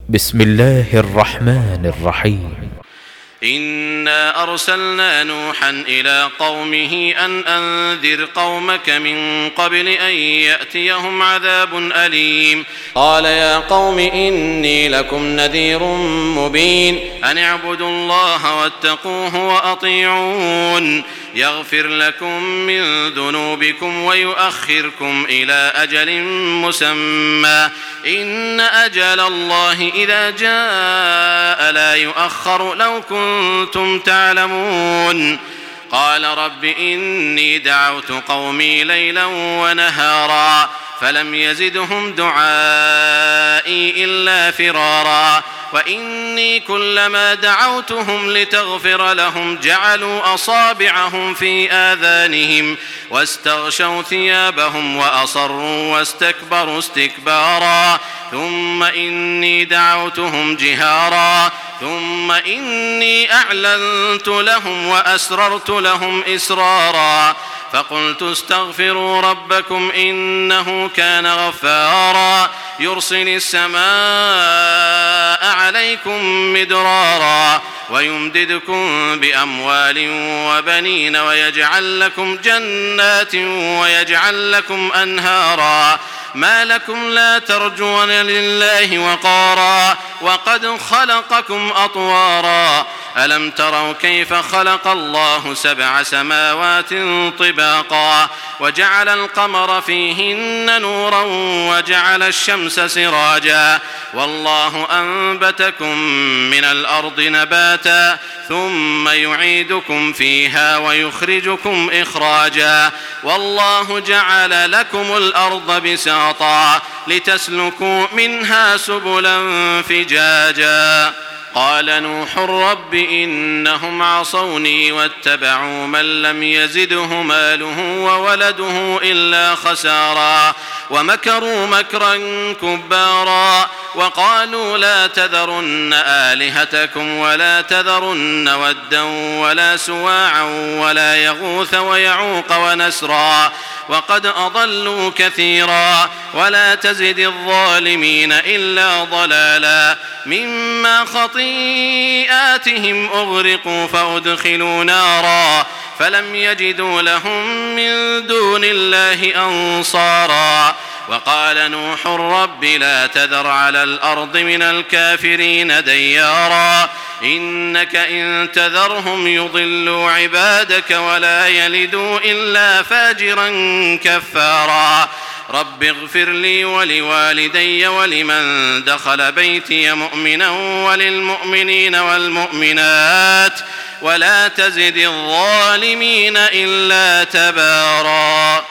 بسم الله الرحمن الرحيم. إنا أرسلنا نوحا إلى قومه أن أنذر قومك من قبل أن يأتيهم عذاب أليم. قال يا قوم إني لكم نذير مبين أن اعبدوا الله واتقوه وأطيعون يغفر لكم من ذنوبكم ويؤخركم إلى أجل مسمى إن أجل الله إذا جاء لا يؤخر لو كنتم تعلمون. قال رب إني دعوت قومي ليلا ونهارا فلم يزدهم دعائي إلا فرارا وإني كلما دعوتهم لتغفر لهم جعلوا أصابعهم في آذانهم واستغشوا ثيابهم وأصروا واستكبروا استكبارا ثم إني دعوتهم جهارا ثم إني أعلنت لهم وأسررت لهم إسرارا فقلت استغفروا ربكم إنه كان غفارا يرسل السماء عليكم مدرارا ويمددكم بأموال وبنين ويجعل لكم جنات ويجعل لكم أنهارا ما لكم لا ترجون لله وقارا وقد خلقكم أطوارا ألم تروا كيف خلق الله 7 سماوات طباقا وجعل القمر فيهن نورا وجعل الشمس سراجا والله أنبتكم من الأرض نباتا ثم يعيدكم فيها ويخرجكم إخراجا والله جعل لكم الأرض بساطا لتسلكوا منها سبلا فجاجا. قال نوح رب إنهم عصوني واتبعوا من لم يزده ماله وولده إلا خسارا ومكروا مكرا كبارا وقالوا لا تذرن آلهتكم ولا تذرن ودا ولا سواعا ولا يغوث ويعوق ونسرا وقد أضلوا كثيرا ولا تزد الظالمين إلا ضلالا مما خطيئاتهم أغرقوا فأدخلوا نارا فلم يجدوا لهم من دون الله أنصارا وقال نوح رب لا تذر على الأرض من الكافرين ديارا إنك إن تذرهم يضلوا عبادك ولا يلدوا إلا فاجرا كفارا رب اغفر لي ولوالدي ولمن دخل بيتي مؤمنا وللمؤمنين والمؤمنات ولا تزد الظالمين إلا تبارا.